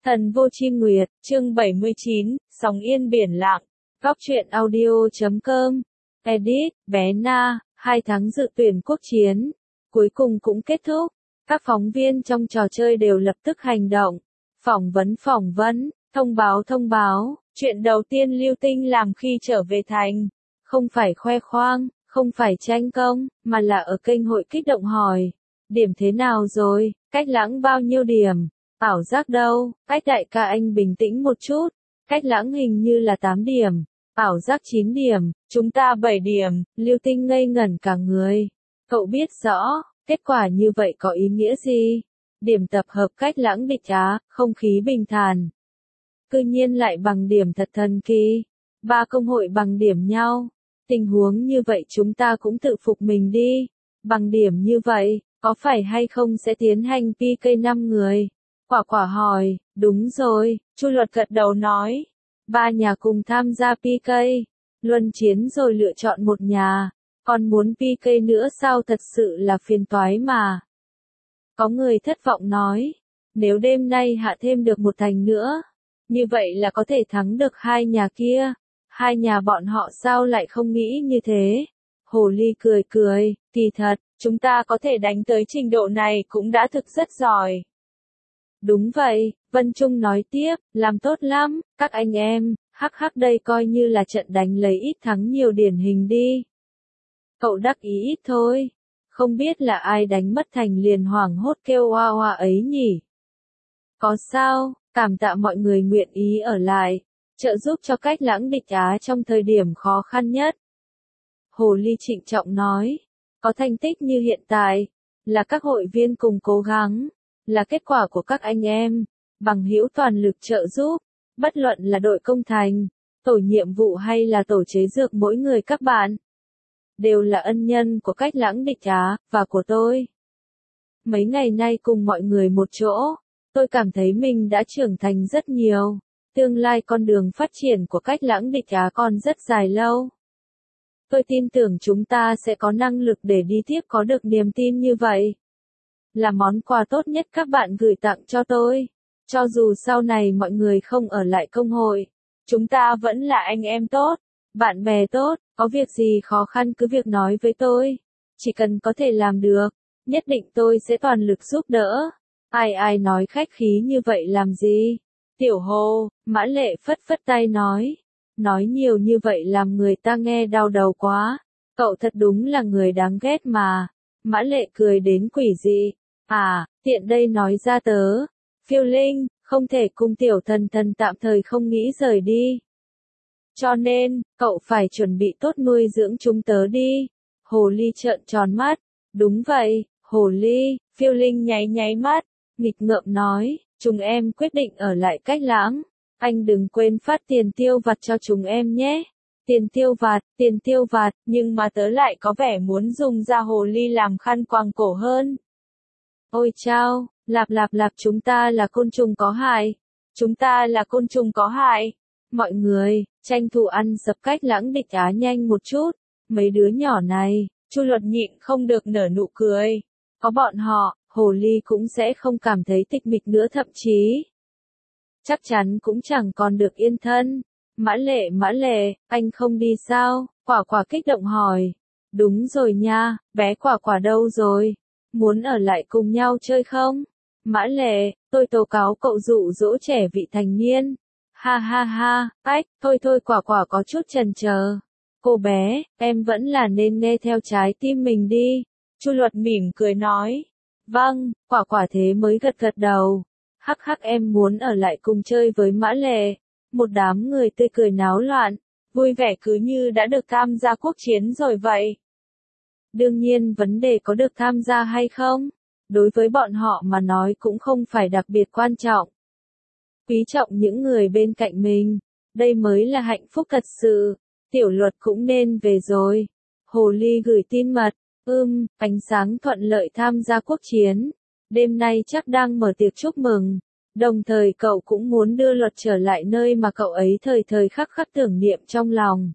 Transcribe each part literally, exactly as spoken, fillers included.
Thần vô chi nguyệt, chương bảy mươi chín, sóng yên biển lặng. Góc truyện audio chấm com. Edit, bé Na, hai tháng dự tuyển quốc chiến. Cuối cùng cũng kết thúc. Các phóng viên trong trò chơi đều lập tức hành động. Phỏng vấn phỏng vấn, thông báo thông báo. Chuyện đầu tiên Lưu Tinh làm khi trở về thành. Không phải khoe khoang, không phải tranh công, mà là ở kênh hội kích động hỏi. Điểm thế nào rồi, Cách Lãng bao nhiêu điểm? Ảo giác đâu, Cách đại ca anh bình tĩnh một chút. Cách Lãng hình như là tám điểm. Ảo giác chín điểm, chúng ta bảy điểm. Lưu Tinh ngây ngẩn cả người. Cậu biết rõ, kết quả như vậy có ý nghĩa gì? Điểm tập hợp Cách Lãng địch Á, không khí bình thản. Cư nhiên lại bằng điểm thật thần kỳ. Ba công hội bằng điểm nhau. Tình huống như vậy chúng ta cũng tự phục mình đi. Bằng điểm như vậy, có phải hay không sẽ tiến hành pê ca năm người? Quả quả hỏi, đúng rồi, Chu Luật gật đầu nói. Ba nhà cùng tham gia pê ca, luân chiến rồi lựa chọn một nhà. Còn muốn pê ca nữa sao, thật sự là phiền toái mà. Có người thất vọng nói, nếu đêm nay hạ thêm được một thành nữa, như vậy là có thể thắng được hai nhà kia. Hai nhà bọn họ sao lại không nghĩ như thế? Hồ Ly cười cười, kỳ thật, chúng ta có thể đánh tới trình độ này cũng đã thực rất giỏi. Đúng vậy, Vân Trung nói tiếp, làm tốt lắm, các anh em, hắc hắc đây coi như là trận đánh lấy ít thắng nhiều điển hình đi. Cậu đắc ý ít thôi, không biết là ai đánh mất thành liền hoảng hốt kêu oa oa ấy nhỉ? Có sao, cảm tạ mọi người nguyện ý ở lại, trợ giúp cho Cách Lãng địch Á trong thời điểm khó khăn nhất. Hồ Ly trịnh trọng nói, có thành tích như hiện tại, là các hội viên cùng cố gắng, là kết quả của các anh em, bằng hữu toàn lực trợ giúp, bất luận là đội công thành, tổ nhiệm vụ hay là tổ chế dược, mỗi người các bạn đều là ân nhân của Cách Lãng địch Á, và của tôi. Mấy ngày nay cùng mọi người một chỗ, tôi cảm thấy mình đã trưởng thành rất nhiều, tương lai con đường phát triển của Cách Lãng địch Á còn rất dài lâu. Tôi tin tưởng chúng ta sẽ có năng lực để đi tiếp, có được niềm tin như vậy. Là món quà tốt nhất các bạn gửi tặng cho tôi. Cho dù sau này mọi người không ở lại công hội, chúng ta vẫn là anh em tốt, bạn bè tốt, có việc gì khó khăn cứ việc nói với tôi. Chỉ cần có thể làm được, nhất định tôi sẽ toàn lực giúp đỡ. Ai ai nói khách khí như vậy làm gì? Tiểu Hồ, Mã Lệ phất phất tay nói. Nói nhiều như vậy làm người ta nghe đau đầu quá. Cậu thật đúng là người đáng ghét mà. Mã Lệ cười đến quỷ dị. À, tiện đây nói ra tớ. Phiêu Linh, không thể cùng tiểu thần thần tạm thời không nghĩ rời đi. Cho nên, cậu phải chuẩn bị tốt nuôi dưỡng chúng tớ đi. Hồ Ly trợn tròn mắt. Đúng vậy, Hồ Ly, Phiêu Linh nháy nháy mắt. Nghịch ngợm nói, chúng em quyết định ở lại Cách Lãng. Anh đừng quên phát tiền tiêu vặt cho chúng em nhé. Tiền tiêu vặt, tiền tiêu vặt, nhưng mà tớ lại có vẻ muốn dùng da hồ ly làm khăn quàng cổ hơn. Ôi chao, lạp lạp lạp, chúng ta là côn trùng có hại. Chúng ta là côn trùng có hại. Mọi người, tranh thủ ăn sập Cách Lãng địch Á nhanh một chút. Mấy đứa nhỏ này, Chu Luật nhịn không được nở nụ cười. Có bọn họ, hồ ly cũng sẽ không cảm thấy tịch mịch nữa, thậm chí chắc chắn cũng chẳng còn được yên thân. Mã Lệ Mã Lệ, anh không đi sao? Quả quả kích động hỏi. Đúng rồi nha, bé Quả quả đâu rồi? Muốn ở lại cùng nhau chơi không? Mã Lệ, tôi tố cáo cậu dụ dỗ trẻ vị thành niên. Ha ha ha, ách, thôi thôi, Quả quả có chút chần chờ. Cô bé, em vẫn là nên nghe theo trái tim mình đi. Chu Luật mỉm cười nói. Vâng, Quả quả thế mới gật gật đầu. Hắc hắc, em muốn ở lại cùng chơi với Mã Lệ. Một đám người tươi cười náo loạn, vui vẻ cứ như đã được tham gia quốc chiến rồi vậy. Đương nhiên vấn đề có được tham gia hay không, đối với bọn họ mà nói cũng không phải đặc biệt quan trọng. Quý trọng những người bên cạnh mình, đây mới là hạnh phúc thật sự. Tiểu Luật cũng nên về rồi. Hồ Ly gửi tin mật, ưm, ánh sáng thuận lợi tham gia quốc chiến. Đêm nay chắc đang mở tiệc chúc mừng. Đồng thời cậu cũng muốn đưa Luật trở lại nơi mà cậu ấy thời thời khắc khắc tưởng niệm trong lòng.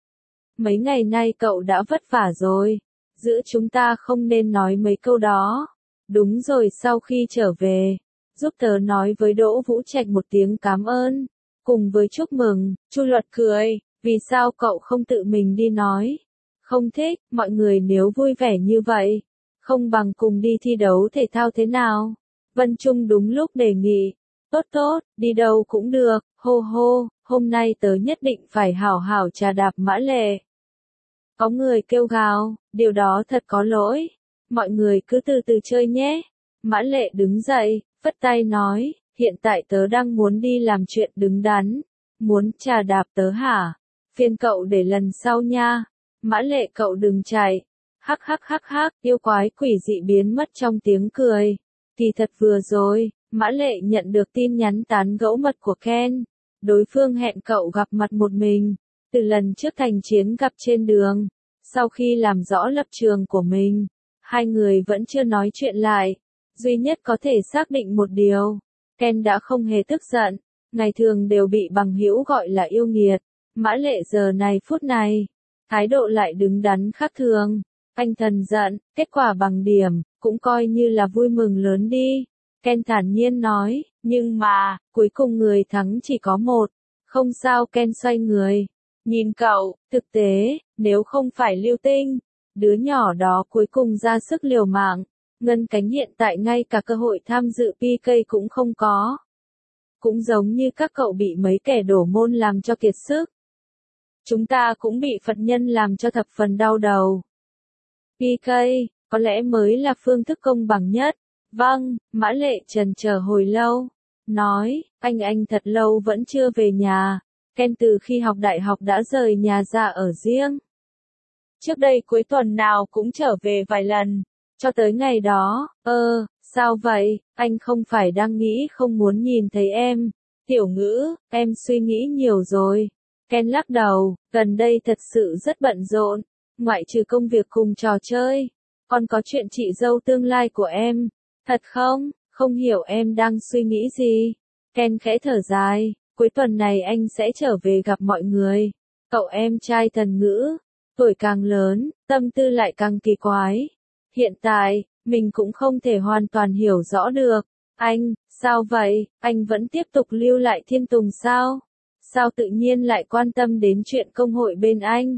Mấy ngày nay cậu đã vất vả rồi. Giữa chúng ta không nên nói mấy câu đó. Đúng rồi, sau khi trở về, giúp tớ nói với Đỗ Vũ Trạch một tiếng cảm ơn, cùng với chúc mừng. Chu Luật cười, vì sao cậu không tự mình đi nói? Không thích, mọi người nếu vui vẻ như vậy, không bằng cùng đi thi đấu thể thao thế nào? Vân Trung đúng lúc đề nghị, tốt tốt, đi đâu cũng được, hô hô, hôm nay tớ nhất định phải hảo hảo trà đạp Mã Lệ. Có người kêu gào, điều đó thật có lỗi, mọi người cứ từ từ chơi nhé. Mã Lệ đứng dậy, phất tay nói, hiện tại tớ đang muốn đi làm chuyện đứng đắn, muốn trà đạp tớ hả? Phiền cậu để lần sau nha. Mã Lệ cậu đừng chạy. Hắc hắc hắc hắc, yêu quái quỷ dị biến mất trong tiếng cười. Kỳ thật vừa rồi, Mã Lệ nhận được tin nhắn tán gẫu mật của Ken. Đối phương hẹn cậu gặp mặt một mình. Từ lần trước thành chiến gặp trên đường, sau khi làm rõ lập trường của mình, hai người vẫn chưa nói chuyện lại. Duy nhất có thể xác định một điều, Ken đã không hề tức giận, ngày thường đều bị bằng hữu gọi là yêu nghiệt. Mã Lệ giờ này phút này, thái độ lại đứng đắn khác thường. Anh thần giận, kết quả bằng điểm, cũng coi như là vui mừng lớn đi. Ken thản nhiên nói, nhưng mà, cuối cùng người thắng chỉ có một. Không sao. Ken xoay người, nhìn cậu, thực tế, nếu không phải Lưu Tinh, đứa nhỏ đó cuối cùng ra sức liều mạng, Ngân Cánh hiện tại ngay cả cơ hội tham dự pê ca cũng không có. Cũng giống như các cậu bị mấy kẻ đổ môn làm cho kiệt sức. Chúng ta cũng bị Phật nhân làm cho thập phần đau đầu. pê ca, có lẽ mới là phương thức công bằng nhất. Vâng, Mã Lệ trần chờ hồi lâu. Nói, anh anh thật lâu vẫn chưa về nhà. Ken từ khi học đại học đã rời nhà ra ở riêng. Trước đây cuối tuần nào cũng trở về vài lần. Cho tới ngày đó, ơ, sao vậy, anh không phải đang nghĩ không muốn nhìn thấy em. Tiểu Ngữ, em suy nghĩ nhiều rồi. Ken lắc đầu, gần đây thật sự rất bận rộn, ngoại trừ công việc cùng trò chơi, còn có chuyện chị dâu tương lai của em. Thật không, không hiểu em đang suy nghĩ gì. Ken khẽ thở dài, cuối tuần này anh sẽ trở về gặp mọi người. Cậu em trai Thần Ngữ, tuổi càng lớn, tâm tư lại càng kỳ quái. Hiện tại, mình cũng không thể hoàn toàn hiểu rõ được. Anh, sao vậy, anh vẫn tiếp tục lưu lại Thiên Tùng sao? Sao tự nhiên lại quan tâm đến chuyện công hội bên anh?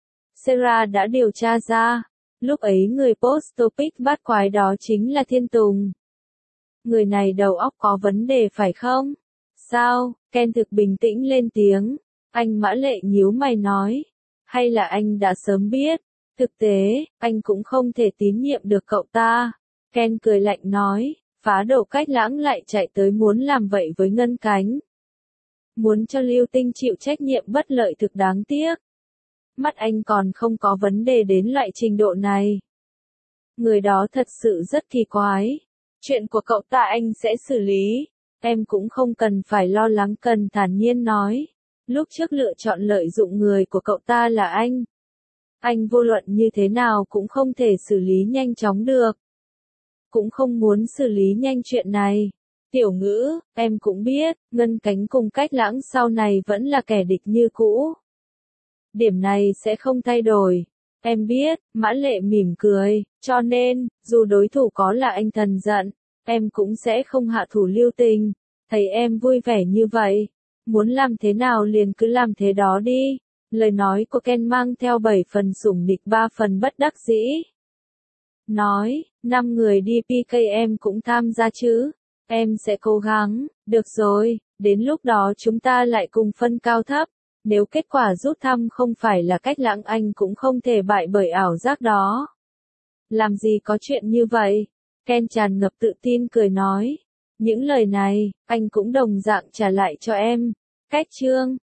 Sarah đã điều tra ra, lúc ấy người post topic bắt quái đó chính là Thiên Tùng. Người này đầu óc có vấn đề phải không? Sao? Ken thực bình tĩnh lên tiếng. Anh Mã Lệ nhíu mày nói. Hay là anh đã sớm biết? Thực tế, anh cũng không thể tín nhiệm được cậu ta. Ken cười lạnh nói, phá đầu Cách Lãng lại chạy tới muốn làm vậy với Ngân Cánh. Muốn cho Lưu Tinh chịu trách nhiệm bất lợi thực đáng tiếc. Mắt anh còn không có vấn đề đến loại trình độ này. Người đó thật sự rất kỳ quái. Chuyện của cậu ta anh sẽ xử lý. Em cũng không cần phải lo lắng. Cần thản nhiên nói. Lúc trước lựa chọn lợi dụng người của cậu ta là anh. Anh vô luận như thế nào cũng không thể xử lý nhanh chóng được. Cũng không muốn xử lý nhanh chuyện này. Tiểu Ngữ, em cũng biết, Ngân Cánh cùng Cách Lãng sau này vẫn là kẻ địch như cũ. Điểm này sẽ không thay đổi. Em biết, Mã Lệ mỉm cười, cho nên, dù đối thủ có là anh Thần giận, em cũng sẽ không hạ thủ lưu tình. Thấy em vui vẻ như vậy, muốn làm thế nào liền cứ làm thế đó đi. Lời nói của Ken mang theo bảy phần sủng nịch ba phần bất đắc dĩ. Nói, năm người đi pê ca em cũng tham gia chứ. Em sẽ cố gắng, được rồi, đến lúc đó chúng ta lại cùng phân cao thấp. Nếu kết quả rút thăm không phải là Cách Lãng anh cũng không thể bại bởi ảo giác đó. Làm gì có chuyện như vậy? Ken tràn ngập tự tin cười nói. Những lời này, anh cũng đồng dạng trả lại cho em. Cách chương